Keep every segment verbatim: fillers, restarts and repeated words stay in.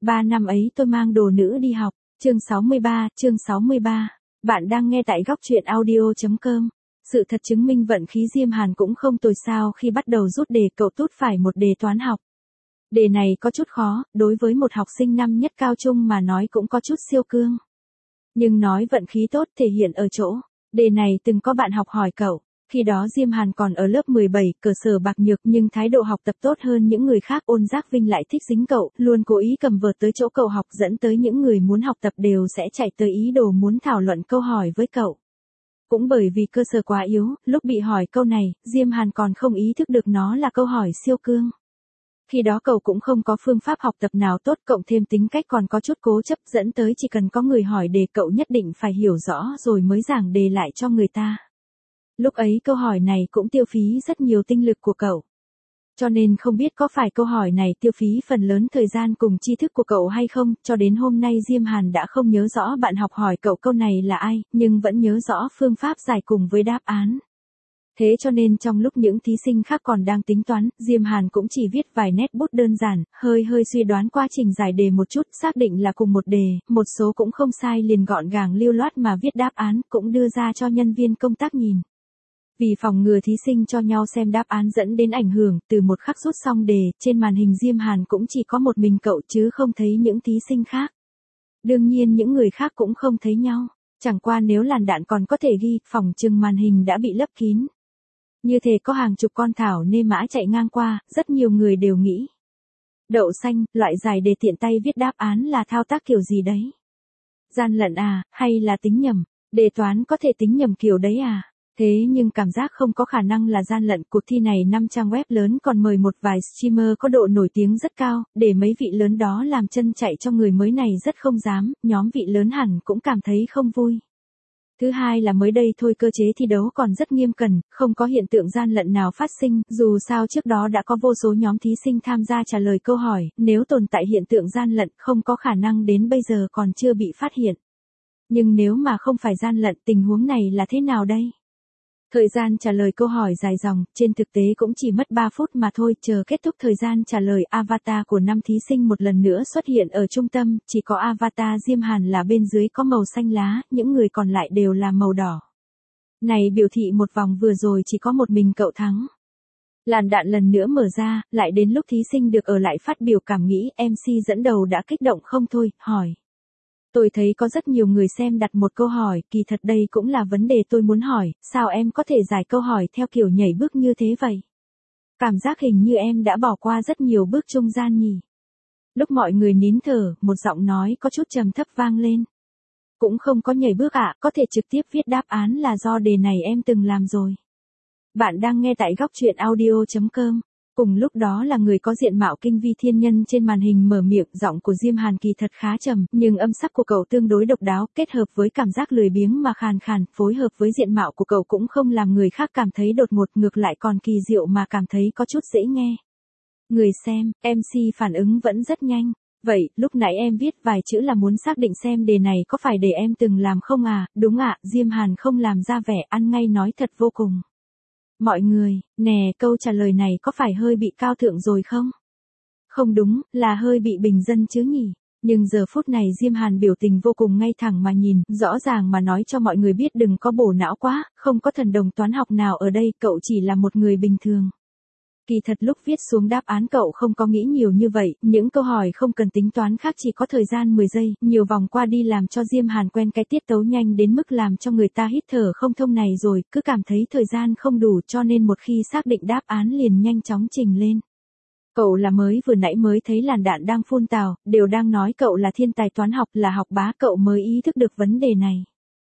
Ba năm ấy tôi mang đồ nữ đi học. Chương sáu mươi ba, chương sáu mươi ba. Bạn đang nghe tại góc truyện audio chấm com. Sự thật chứng minh vận khí Diêm Hàn cũng không tồi sao khi bắt đầu rút đề cậu tút phải một đề toán học. Đề này có chút khó, đối với một học sinh năm nhất cao trung mà nói cũng có chút siêu cương. Nhưng nói vận khí tốt thể hiện ở chỗ, đề này từng có bạn học hỏi cậu. Khi đó Diêm Hàn còn ở lớp mười bảy, cơ sở bạc nhược nhưng thái độ học tập tốt hơn những người khác. Ôn Giác Vinh lại thích dính cậu, luôn cố ý cầm vợt tới chỗ cậu học, dẫn tới những người muốn học tập đều sẽ chạy tới ý đồ muốn thảo luận câu hỏi với cậu. Cũng bởi vì cơ sở quá yếu, lúc bị hỏi câu này, Diêm Hàn còn không ý thức được nó là câu hỏi siêu cương. Khi đó cậu cũng không có phương pháp học tập nào tốt, cộng thêm tính cách còn có chút cố chấp, dẫn tới chỉ cần có người hỏi đề cậu nhất định phải hiểu rõ rồi mới giảng đề lại cho người ta. Lúc ấy câu hỏi này cũng tiêu phí rất nhiều tinh lực của cậu. Cho nên không biết có phải câu hỏi này tiêu phí phần lớn thời gian cùng tri thức của cậu hay không, cho đến hôm nay Diêm Hàn đã không nhớ rõ bạn học hỏi cậu câu này là ai, nhưng vẫn nhớ rõ phương pháp giải cùng với đáp án. Thế cho nên trong lúc những thí sinh khác còn đang tính toán, Diêm Hàn cũng chỉ viết vài nét bút đơn giản, hơi hơi suy đoán quá trình giải đề một chút, xác định là cùng một đề, một số cũng không sai liền gọn gàng lưu loát mà viết đáp án, cũng đưa ra cho nhân viên công tác nhìn. Vì phòng ngừa thí sinh cho nhau xem đáp án dẫn đến ảnh hưởng, từ một khắc rút xong đề, trên màn hình Diêm Hàn cũng chỉ có một mình cậu chứ không thấy những thí sinh khác. Đương nhiên những người khác cũng không thấy nhau, chẳng qua nếu làn đạn còn có thể ghi, phòng chừng màn hình đã bị lấp kín. Như thế có hàng chục con thảo nê mã chạy ngang qua, rất nhiều người đều nghĩ. Đậu xanh, loại giải đề tiện tay viết đáp án là thao tác kiểu gì đấy? Gian lận à, hay là tính nhầm? Đề toán có thể tính nhầm kiểu đấy à? Thế nhưng cảm giác không có khả năng là gian lận. Cuộc thi này năm trang web lớn còn mời một vài streamer có độ nổi tiếng rất cao, để mấy vị lớn đó làm chân chạy cho người mới này rất không dám, nhóm vị lớn hẳn cũng cảm thấy không vui. Thứ hai là mới đây thôi cơ chế thi đấu còn rất nghiêm cẩn, không có hiện tượng gian lận nào phát sinh, dù sao trước đó đã có vô số nhóm thí sinh tham gia trả lời câu hỏi, nếu tồn tại hiện tượng gian lận không có khả năng đến bây giờ còn chưa bị phát hiện. Nhưng nếu mà không phải gian lận, tình huống này là thế nào đây? Thời gian trả lời câu hỏi dài dòng, trên thực tế cũng chỉ mất ba phút mà thôi, chờ kết thúc thời gian trả lời, avatar của năm thí sinh một lần nữa xuất hiện ở trung tâm, chỉ có avatar Diêm Hàn là bên dưới có màu xanh lá, những người còn lại đều là màu đỏ. Này biểu thị một vòng vừa rồi chỉ có một mình cậu thắng. Làn đạn lần nữa mở ra, lại đến lúc thí sinh được ở lại phát biểu cảm nghĩ, em xê dẫn đầu đã kích động không thôi, hỏi. Tôi thấy có rất nhiều người xem đặt một câu hỏi, kỳ thật đây cũng là vấn đề tôi muốn hỏi, sao em có thể giải câu hỏi theo kiểu nhảy bước như thế vậy? Cảm giác hình như em đã bỏ qua rất nhiều bước trung gian nhỉ? Lúc mọi người nín thở, một giọng nói có chút trầm thấp vang lên. Cũng không có nhảy bước ạ, có thể trực tiếp viết đáp án là do đề này em từng làm rồi. Bạn đang nghe tại góc truyện audio chấm com. Cùng lúc đó là người có diện mạo kinh vi thiên nhân trên màn hình mở miệng, giọng của Diêm Hàn kỳ thật khá trầm, nhưng âm sắc của cậu tương đối độc đáo, kết hợp với cảm giác lười biếng mà khàn khàn, phối hợp với diện mạo của cậu cũng không làm người khác cảm thấy đột ngột, ngược lại còn kỳ diệu mà cảm thấy có chút dễ nghe. Người xem, em xê phản ứng vẫn rất nhanh. Vậy, lúc nãy em viết vài chữ là muốn xác định xem đề này có phải đề em từng làm không à? Đúng ạ, Diêm Hàn không làm ra vẻ ăn ngay nói thật vô cùng. Mọi người, nè, câu trả lời này có phải hơi bị cao thượng rồi không? Không đúng, là hơi bị bình dân chứ nhỉ? Nhưng giờ phút này Diêm Hàn biểu tình vô cùng ngay thẳng mà nhìn, rõ ràng mà nói cho mọi người biết đừng có bổ não quá, không có thần đồng toán học nào ở đây, cậu chỉ là một người bình thường. Kỳ thật lúc viết xuống đáp án cậu không có nghĩ nhiều như vậy, những câu hỏi không cần tính toán khác chỉ có thời gian mười giây, nhiều vòng qua đi làm cho Diêm Hàn quen cái tiết tấu nhanh đến mức làm cho người ta hít thở không thông này rồi, cứ cảm thấy thời gian không đủ cho nên một khi xác định đáp án liền nhanh chóng trình lên. Cậu là mới vừa nãy mới thấy làn đạn đang phun tào, đều đang nói cậu là thiên tài toán học, là học bá, cậu mới ý thức được vấn đề này.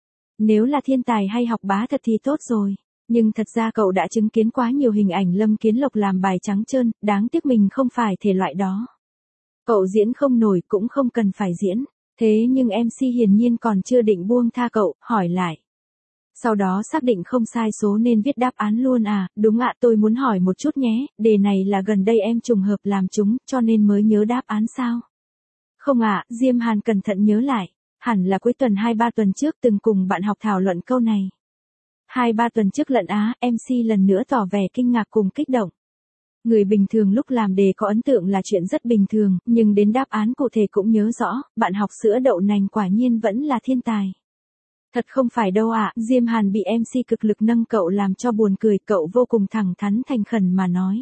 Nếu là thiên tài hay học bá thật thì tốt rồi. Nhưng thật ra cậu đã chứng kiến quá nhiều hình ảnh Lâm Kiến Lộc làm bài trắng trơn, đáng tiếc mình không phải thể loại đó. Cậu diễn không nổi cũng không cần phải diễn, thế nhưng em xê hiển nhiên còn chưa định buông tha cậu, hỏi lại. Sau đó xác định không sai số nên viết đáp án luôn à, đúng ạ, tôi muốn hỏi một chút nhé, đề này là gần đây em trùng hợp làm chúng, cho nên mới nhớ đáp án sao? Không ạ, Diêm Hàn cẩn thận nhớ lại, hẳn là cuối tuần hai ba tuần trước từng cùng bạn học thảo luận câu này. Hai ba tuần trước lận á, em xê lần nữa tỏ vẻ kinh ngạc cùng kích động. Người bình thường lúc làm đề có ấn tượng là chuyện rất bình thường, nhưng đến đáp án cụ thể cũng nhớ rõ, bạn học sữa đậu nành quả nhiên vẫn là thiên tài. Thật không phải đâu ạ, Diêm Hàn bị em xê cực lực nâng cậu làm cho buồn cười, cậu vô cùng thẳng thắn thành khẩn mà nói.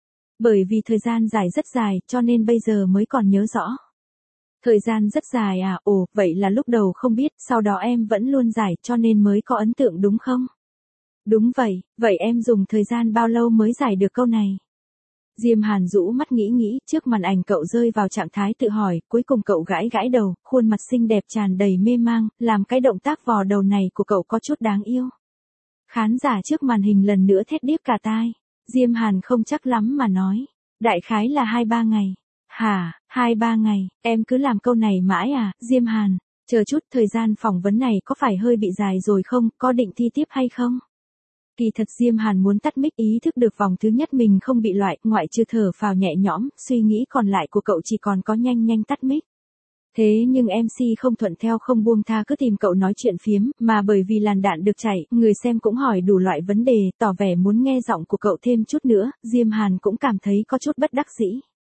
Bởi vì thời gian dài rất dài, cho nên bây giờ mới còn nhớ rõ. Thời gian rất dài à, ồ, vậy là lúc đầu không biết, sau đó em vẫn luôn giải cho nên mới có ấn tượng đúng không? Đúng vậy, vậy em dùng thời gian bao lâu mới giải được câu này? Diêm Hàn rũ mắt nghĩ nghĩ, trước màn ảnh cậu rơi vào trạng thái tự hỏi, cuối cùng cậu gãi gãi đầu, khuôn mặt xinh đẹp tràn đầy mê mang, làm cái động tác vò đầu này của cậu có chút đáng yêu. Khán giả trước màn hình lần nữa thét điếc cả tai. Diêm Hàn không chắc lắm mà nói. Đại khái là hai ba ngày. Hả, hai ba ngày, em cứ làm câu này mãi à, Diêm Hàn. Chờ chút, thời gian phỏng vấn này có phải hơi bị dài rồi không, có định thi tiếp hay không? Kỳ thật Diêm Hàn muốn tắt mic, ý thức được vòng thứ nhất mình không bị loại, ngoại trừ thở phào nhẹ nhõm, suy nghĩ còn lại của cậu chỉ còn có nhanh nhanh tắt mic. Thế nhưng em xê không thuận theo không buông tha cứ tìm cậu nói chuyện phiếm, mà bởi vì làn đạn được chảy, người xem cũng hỏi đủ loại vấn đề, tỏ vẻ muốn nghe giọng của cậu thêm chút nữa, Diêm Hàn cũng cảm thấy có chút bất đắc dĩ.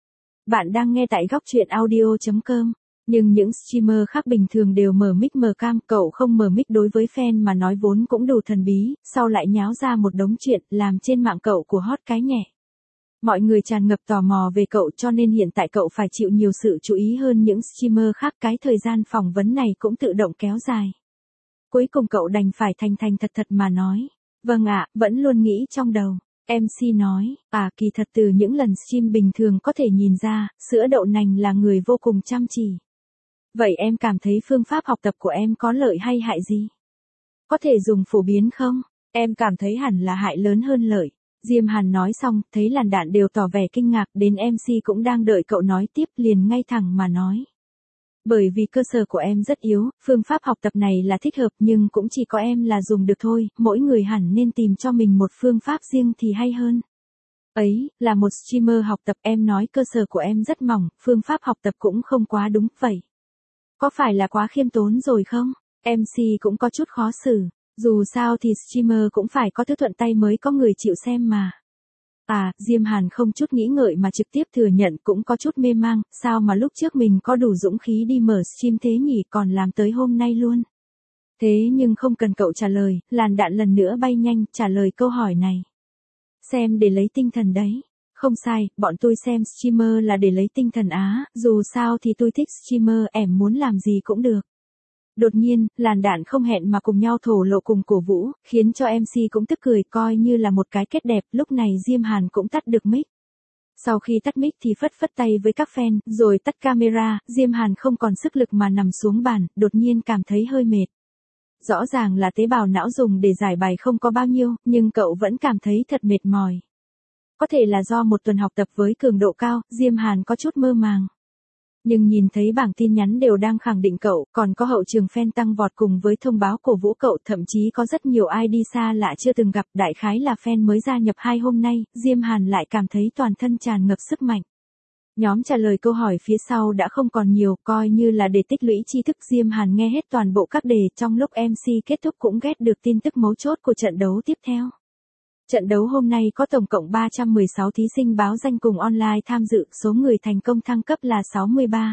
Bạn đang nghe tại góc truyện audio chấm com. Nhưng những streamer khác bình thường đều mở mic mở cam, cậu không mở mic đối với fan mà nói vốn cũng đủ thần bí, sau lại nháo ra một đống chuyện, làm trên mạng cậu của hot cái nhẹ. Mọi người tràn ngập tò mò về cậu cho nên hiện tại cậu phải chịu nhiều sự chú ý hơn những streamer khác, cái thời gian phỏng vấn này cũng tự động kéo dài. Cuối cùng cậu đành phải thành thành thật thật mà nói. Vâng ạ, vẫn luôn nghĩ trong đầu. em xê nói, à kỳ thật từ những lần stream bình thường có thể nhìn ra, sữa đậu nành là người vô cùng chăm chỉ. Vậy em cảm thấy phương pháp học tập của em có lợi hay hại gì? Có thể dùng phổ biến không? Em cảm thấy hẳn là hại lớn hơn lợi. Diêm Hàn nói xong, thấy làn đạn đều tỏ vẻ kinh ngạc, đến em xê cũng đang đợi cậu nói tiếp, liền ngay thẳng mà nói. Bởi vì cơ sở của em rất yếu, phương pháp học tập này là thích hợp nhưng cũng chỉ có em là dùng được thôi, mỗi người hẳn nên tìm cho mình một phương pháp riêng thì hay hơn. Ấy, là một streamer học tập, em nói cơ sở của em rất mỏng, phương pháp học tập cũng không quá đúng, vậy. Có phải là quá khiêm tốn rồi không? em xê cũng có chút khó xử. Dù sao thì streamer cũng phải có thứ thuận tay mới có người chịu xem mà. À, Diêm Hàn không chút nghĩ ngợi mà trực tiếp thừa nhận, cũng có chút mê mang, sao mà lúc trước mình có đủ dũng khí đi mở stream thế nhỉ, còn làm tới hôm nay luôn. Thế nhưng không cần cậu trả lời, làn đạn lần nữa bay nhanh, trả lời câu hỏi này. Xem để lấy tinh thần đấy. Không sai, bọn tôi xem streamer là để lấy tinh thần á, dù sao thì tôi thích streamer, em muốn làm gì cũng được. Đột nhiên, làn đạn không hẹn mà cùng nhau thổ lộ cùng cổ vũ, khiến cho em xê cũng tức cười, coi như là một cái kết đẹp, lúc này Diêm Hàn cũng tắt được mic. Sau khi tắt mic thì phất phất tay với các fan, rồi tắt camera, Diêm Hàn không còn sức lực mà nằm xuống bàn, đột nhiên cảm thấy hơi mệt. Rõ ràng là tế bào não dùng để giải bài không có bao nhiêu, nhưng cậu vẫn cảm thấy thật mệt mỏi. Có thể là do một tuần học tập với cường độ cao, Diêm Hàn có chút mơ màng. Nhưng nhìn thấy bảng tin nhắn đều đang khẳng định cậu, còn có hậu trường fan tăng vọt cùng với thông báo cổ vũ cậu, thậm chí có rất nhiều i đê xa lạ chưa từng gặp, đại khái là fan mới gia nhập hai hôm nay, Diêm Hàn lại cảm thấy toàn thân tràn ngập sức mạnh. Nhóm trả lời câu hỏi phía sau đã không còn nhiều, coi như là để tích lũy tri thức, Diêm Hàn nghe hết toàn bộ các đề, trong lúc em xê kết thúc cũng ghét được tin tức mấu chốt của trận đấu tiếp theo. Trận đấu hôm nay có tổng cộng ba trăm mười sáu thí sinh báo danh cùng online tham dự, số người thành công thăng cấp là sáu mươi ba.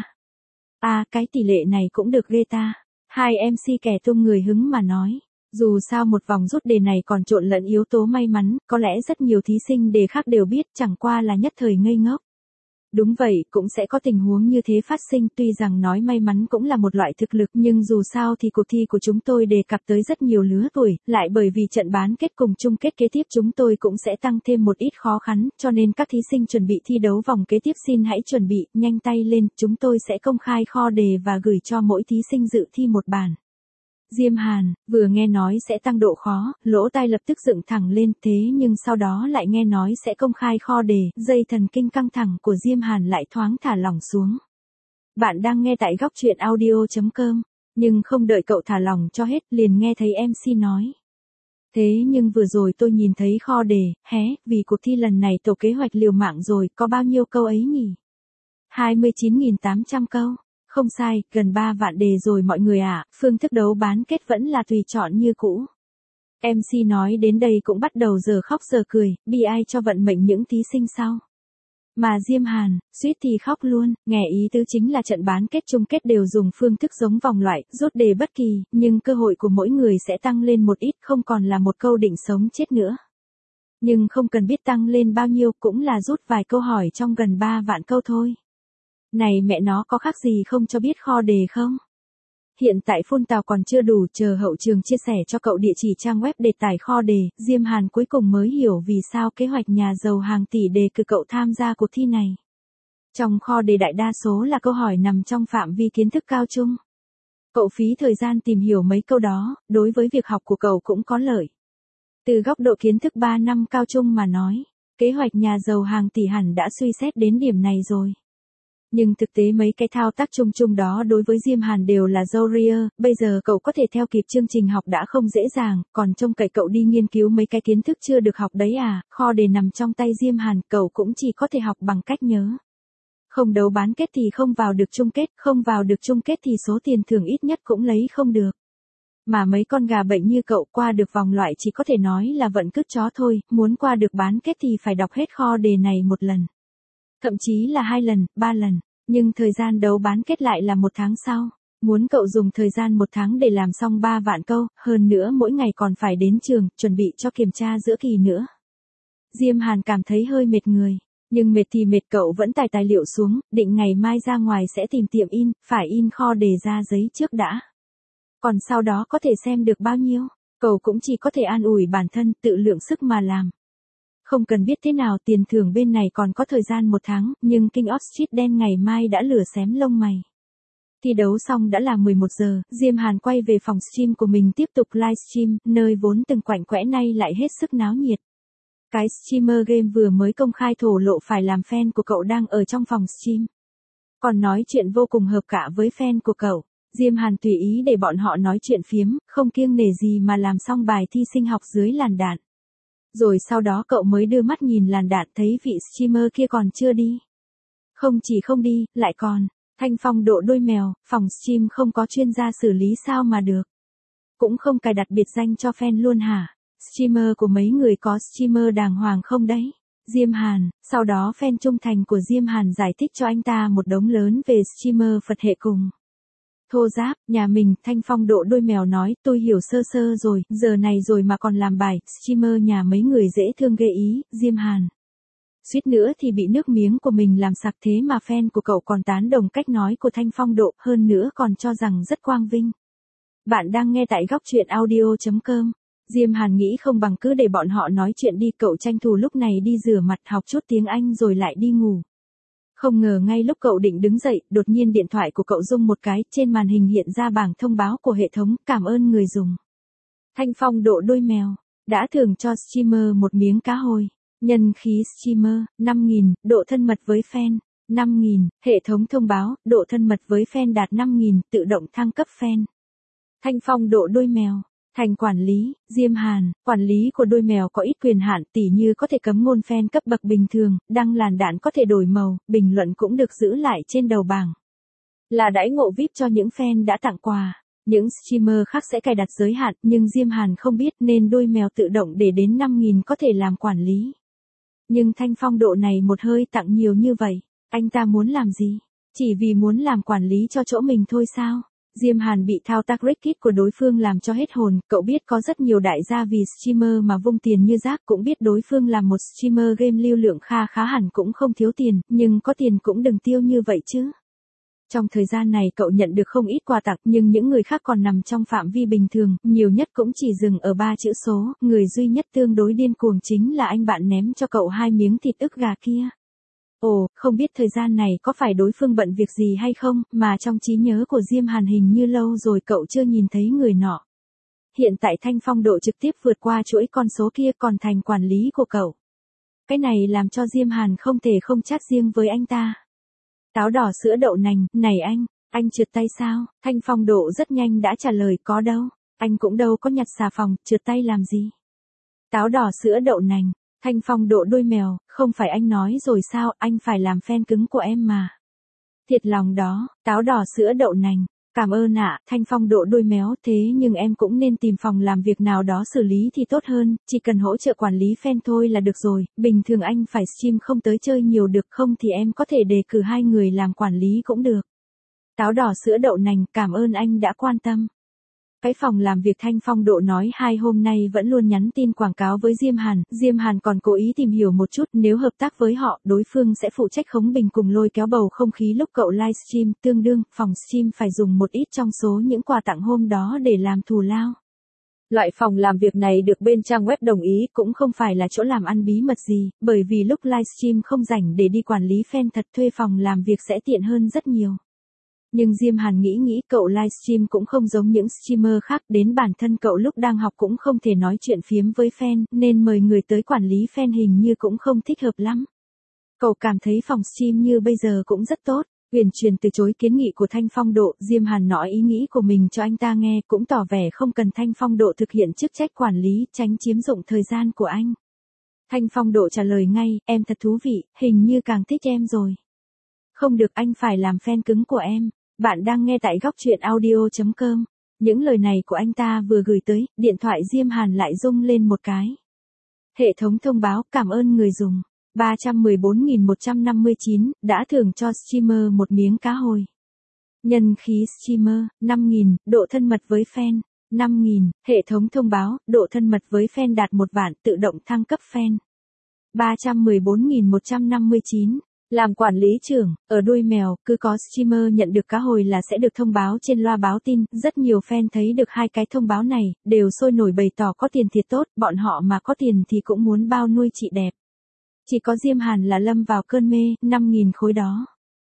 À, cái tỷ lệ này cũng được ghê ta. Hai em xê kẻ tung người hứng mà nói. Dù sao một vòng rút đề này còn trộn lẫn yếu tố may mắn, có lẽ rất nhiều thí sinh đề khác đều biết, chẳng qua là nhất thời ngây ngốc. Đúng vậy, cũng sẽ có tình huống như thế phát sinh, tuy rằng nói may mắn cũng là một loại thực lực, nhưng dù sao thì cuộc thi của chúng tôi đề cập tới rất nhiều lứa tuổi, lại bởi vì trận bán kết cùng chung kết kế tiếp chúng tôi cũng sẽ tăng thêm một ít khó khăn, cho nên các thí sinh chuẩn bị thi đấu vòng kế tiếp xin hãy chuẩn bị, nhanh tay lên, chúng tôi sẽ công khai kho đề và gửi cho mỗi thí sinh dự thi một bản. Diêm Hàn, vừa nghe nói sẽ tăng độ khó, lỗ tai lập tức dựng thẳng lên, thế nhưng sau đó lại nghe nói sẽ công khai kho đề, dây thần kinh căng thẳng của Diêm Hàn lại thoáng thả lỏng xuống. Bạn đang nghe tại góc truyện audio chấm com, nhưng không đợi cậu thả lỏng cho hết, liền nghe thấy em xê nói. Thế nhưng vừa rồi tôi nhìn thấy kho đề, hé, vì cuộc thi lần này tổ kế hoạch liều mạng rồi, có bao nhiêu câu ấy nhỉ? hai mươi chín nghìn tám trăm câu. Không sai, gần ba vạn đề rồi mọi người ạ, à, phương thức đấu bán kết vẫn là tùy chọn như cũ. em xê nói đến đây cũng bắt đầu giờ khóc giờ cười, bi ai cho vận mệnh những thí sinh sau. Mà Diêm Hàn, suýt thì khóc luôn, nghe ý tứ chính là trận bán kết chung kết đều dùng phương thức giống vòng loại, rút đề bất kỳ, nhưng cơ hội của mỗi người sẽ tăng lên một ít, không còn là một câu định sống chết nữa. Nhưng không cần biết tăng lên bao nhiêu, cũng là rút vài câu hỏi trong gần ba vạn câu thôi. Này mẹ nó có khác gì không cho biết kho đề không? Hiện tại phun tào còn chưa đủ, chờ hậu trường chia sẻ cho cậu địa chỉ trang web để tải kho đề, Diêm Hàn cuối cùng mới hiểu vì sao kế hoạch nhà giàu hàng tỷ đề cử cậu tham gia cuộc thi này. Trong kho đề đại đa số là câu hỏi nằm trong phạm vi kiến thức cao trung. Cậu phí thời gian tìm hiểu mấy câu đó, đối với việc học của cậu cũng có lợi. Từ góc độ kiến thức ba năm cao trung mà nói, kế hoạch nhà giàu hàng tỷ hẳn đã suy xét đến điểm này rồi. Nhưng thực tế mấy cái thao tác chung chung đó đối với Diêm Hàn đều là dâu ria, bây giờ cậu có thể theo kịp chương trình học đã không dễ dàng, còn trông cậy cậu đi nghiên cứu mấy cái kiến thức chưa được học đấy à, kho đề nằm trong tay Diêm Hàn, cậu cũng chỉ có thể học bằng cách nhớ. Không đấu bán kết thì không vào được chung kết, không vào được chung kết thì số tiền thưởng ít nhất cũng lấy không được. Mà mấy con gà bệnh như cậu qua được vòng loại chỉ có thể nói là vận cứt chó thôi, muốn qua được bán kết thì phải đọc hết kho đề này một lần. Thậm chí là hai lần, ba lần, nhưng thời gian đấu bán kết lại là một tháng sau. Muốn cậu dùng thời gian một tháng để làm xong ba vạn câu, hơn nữa mỗi ngày còn phải đến trường, chuẩn bị cho kiểm tra giữa kỳ nữa. Diêm Hàn cảm thấy hơi mệt người, nhưng mệt thì mệt, cậu vẫn tải tài liệu xuống, định ngày mai ra ngoài sẽ tìm tiệm in, phải in kho đề ra giấy trước đã. Còn sau đó có thể xem được bao nhiêu, cậu cũng chỉ có thể an ủi bản thân, tự lượng sức mà làm. Không cần biết thế nào, tiền thưởng bên này còn có thời gian một tháng, nhưng King of Street đen ngày mai đã lửa xém lông mày. Thi đấu xong đã là mười một giờ, Diêm Hàn quay về phòng stream của mình tiếp tục livestream, nơi vốn từng quạnh quẽ nay lại hết sức náo nhiệt. Cái streamer game vừa mới công khai thổ lộ phải làm fan của cậu đang ở trong phòng stream. Còn nói chuyện vô cùng hợp cả với fan của cậu. Diêm Hàn tùy ý để bọn họ nói chuyện phiếm, không kiêng nể gì mà làm xong bài thi sinh học dưới làn đạn. Rồi sau đó cậu mới đưa mắt nhìn làn đạn thấy vị streamer kia còn chưa đi. Không chỉ không đi, lại còn, thanh phong độ đôi mèo, phòng stream không có chuyên gia xử lý sao mà được. Cũng không cài đặt biệt danh cho fan luôn hả? Streamer của mấy người có streamer đàng hoàng không đấy? Diêm Hàn, sau đó fan trung thành của Diêm Hàn giải thích cho anh ta một đống lớn về streamer Phật hệ cùng. Thô giáp, nhà mình, thanh phong độ đôi mèo nói, tôi hiểu sơ sơ rồi, giờ này rồi mà còn làm bài, streamer nhà mấy người dễ thương ghê ý, Diêm Hàn. Suýt nữa thì bị nước miếng của mình làm sặc, thế mà fan của cậu còn tán đồng cách nói của thanh phong độ, hơn nữa còn cho rằng rất quang vinh. Bạn đang nghe tại góc truyện audio chấm com. Diêm Hàn nghĩ không bằng cứ để bọn họ nói chuyện đi, cậu tranh thủ lúc này đi rửa mặt, học chút tiếng Anh rồi lại đi ngủ. Không ngờ ngay lúc cậu định đứng dậy, đột nhiên điện thoại của cậu rung một cái, trên màn hình hiện ra bảng thông báo của hệ thống, cảm ơn người dùng. Thanh phong độ đôi mèo, đã thưởng cho streamer một miếng cá hồi. Nhân khí streamer, năm nghìn, độ thân mật với fan, năm nghìn, hệ thống thông báo, độ thân mật với fan đạt năm nghìn, tự động thăng cấp fan. Thanh phong độ đôi mèo. Thành quản lý, Diêm Hàn, quản lý của đôi mèo có ít quyền hạn, tỉ như có thể cấm ngôn fan cấp bậc bình thường, đăng làn đạn có thể đổi màu, bình luận cũng được giữ lại trên đầu bảng. Là đãi ngộ vi ai pi cho những fan đã tặng quà. Những streamer khác sẽ cài đặt giới hạn, nhưng Diêm Hàn không biết nên đôi mèo tự động để đến năm nghìn có thể làm quản lý. Nhưng thanh phong độ này một hơi tặng nhiều như vậy, anh ta muốn làm gì? Chỉ vì muốn làm quản lý cho chỗ mình thôi sao? Diêm Hàn bị thao tác racket của đối phương làm cho hết hồn, cậu biết có rất nhiều đại gia vì streamer mà vung tiền như rác, cũng biết đối phương là một streamer game lưu lượng kha khá hẳn cũng không thiếu tiền, nhưng có tiền cũng đừng tiêu như vậy chứ. Trong thời gian này cậu nhận được không ít quà tặng, nhưng những người khác còn nằm trong phạm vi bình thường, nhiều nhất cũng chỉ dừng ở ba chữ số, người duy nhất tương đối điên cuồng chính là anh bạn ném cho cậu hai miếng thịt ức gà kia. Ồ, không biết thời gian này có phải đối phương bận việc gì hay không, mà trong trí nhớ của Diêm Hàn hình như lâu rồi cậu chưa nhìn thấy người nọ. Hiện tại thanh phong độ trực tiếp vượt qua chuỗi con số kia còn thành quản lý của cậu. Cái này làm cho Diêm Hàn không thể không chat riêng với anh ta. Táo đỏ sữa đậu nành, này anh, anh trượt tay sao? Thanh phong độ rất nhanh đã trả lời, có đâu, anh cũng đâu có nhặt xà phòng, trượt tay làm gì? Táo đỏ sữa đậu nành. Thanh phong độ đôi mèo, không phải anh nói rồi sao, anh phải làm fan cứng của em mà. Thiệt lòng đó, táo đỏ sữa đậu nành. Cảm ơn ạ, Thanh Phong Độ đôi méo, thế nhưng em cũng nên tìm phòng làm việc nào đó xử lý thì tốt hơn, chỉ cần hỗ trợ quản lý fan thôi là được rồi, bình thường anh phải stream không tới chơi nhiều được, không thì em có thể đề cử hai người làm quản lý cũng được. Táo đỏ sữa đậu nành, cảm ơn anh đã quan tâm. Cái phòng làm việc Thanh Phong Độ nói hai hôm nay vẫn luôn nhắn tin quảng cáo với Diêm Hàn, Diêm Hàn còn cố ý tìm hiểu một chút, nếu hợp tác với họ, đối phương sẽ phụ trách khống bình cùng lôi kéo bầu không khí lúc cậu livestream, tương đương, phòng stream phải dùng một ít trong số những quà tặng hôm đó để làm thù lao. Loại phòng làm việc này được bên trang web đồng ý, cũng không phải là chỗ làm ăn bí mật gì, bởi vì lúc livestream không rảnh để đi quản lý fan thật, thuê phòng làm việc sẽ tiện hơn rất nhiều. Nhưng Diêm Hàn nghĩ nghĩ cậu livestream cũng không giống những streamer khác, đến bản thân cậu lúc đang học cũng không thể nói chuyện phiếm với fan, nên mời người tới quản lý fan hình như cũng không thích hợp lắm. Cậu cảm thấy phòng stream như bây giờ cũng rất tốt. Uyển Chuyển từ chối kiến nghị của Thanh Phong Độ, Diêm Hàn nói ý nghĩ của mình cho anh ta nghe, cũng tỏ vẻ không cần Thanh Phong Độ thực hiện chức trách quản lý, tránh chiếm dụng thời gian của anh. Thanh Phong Độ trả lời ngay, em thật thú vị, hình như càng thích em rồi. Không được, anh phải làm fan cứng của em. Bạn đang nghe tại góc truyện audio chấm com. Những lời này của anh ta vừa gửi tới, điện thoại Diêm Hàn lại rung lên một cái. Hệ thống thông báo, cảm ơn người dùng. ba trăm mười bốn nghìn một trăm năm mươi chín, đã thưởng cho streamer một miếng cá hồi. Nhân khí streamer, năm nghìn, độ thân mật với fan, năm nghìn, hệ thống thông báo, độ thân mật với fan đạt một vạn, tự động thăng cấp fan. ba trăm mười bốn nghìn một trăm năm mươi chín. Làm quản lý trưởng, ở đuôi mèo, cứ có streamer nhận được cá hồi là sẽ được thông báo trên loa báo tin, rất nhiều fan thấy được hai cái thông báo này, đều sôi nổi bày tỏ có tiền thiệt tốt, bọn họ mà có tiền thì cũng muốn bao nuôi chị đẹp. Chỉ có Diêm Hàn là lâm vào cơn mê, năm nghìn khối đó.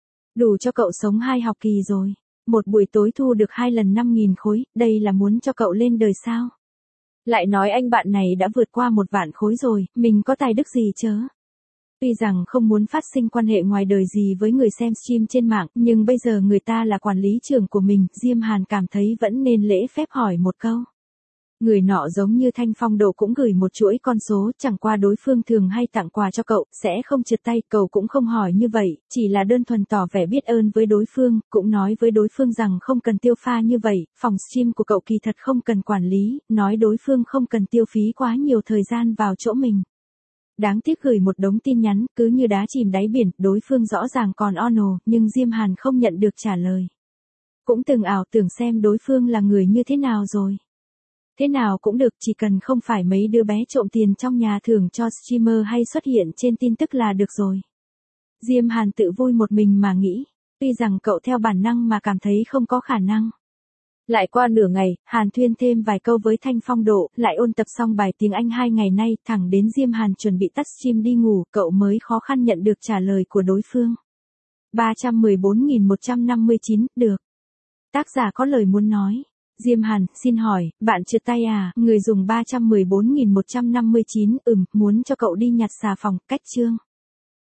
Đủ cho cậu sống hai học kỳ rồi. Một buổi tối thu được hai lần năm nghìn khối, đây là muốn cho cậu lên đời sao? Lại nói anh bạn này đã vượt qua một vạn khối rồi, mình có tài đức gì chớ? Tuy rằng không muốn phát sinh quan hệ ngoài đời gì với người xem stream trên mạng, nhưng bây giờ người ta là quản lý trưởng của mình, Diêm Hàn cảm thấy vẫn nên lễ phép hỏi một câu. Người nọ giống như Thanh Phong Độ cũng gửi một chuỗi con số, chẳng qua đối phương thường hay tặng quà cho cậu, sẽ không trượt tay, cậu cũng không hỏi như vậy, chỉ là đơn thuần tỏ vẻ biết ơn với đối phương, cũng nói với đối phương rằng không cần tiêu pha như vậy, phòng stream của cậu kỳ thật không cần quản lý, nói đối phương không cần tiêu phí quá nhiều thời gian vào chỗ mình. Đáng tiếc gửi một đống tin nhắn, cứ như đá chìm đáy biển, đối phương rõ ràng còn ono, nhưng Diêm Hàn không nhận được trả lời. Cũng từng ảo tưởng xem đối phương là người như thế nào rồi. Thế nào cũng được, chỉ cần không phải mấy đứa bé trộm tiền trong nhà thưởng cho streamer hay xuất hiện trên tin tức là được rồi. Diêm Hàn tự vui một mình mà nghĩ, tuy rằng cậu theo bản năng mà cảm thấy không có khả năng. Lại qua nửa ngày, Hàn Thuyên thêm vài câu với Thanh Phong Độ, lại ôn tập xong bài tiếng Anh hai ngày nay, thẳng đến Diêm Hàn chuẩn bị tắt stream đi ngủ, cậu mới khó khăn nhận được trả lời của đối phương. ba trăm mười bốn nghìn một trăm năm mươi chín, được. Tác giả có lời muốn nói. Diêm Hàn, xin hỏi, bạn trượt tay à? Người dùng ba trăm mười bốn nghìn một trăm năm mươi chín, ừm, muốn cho cậu đi nhặt xà phòng, cách chương.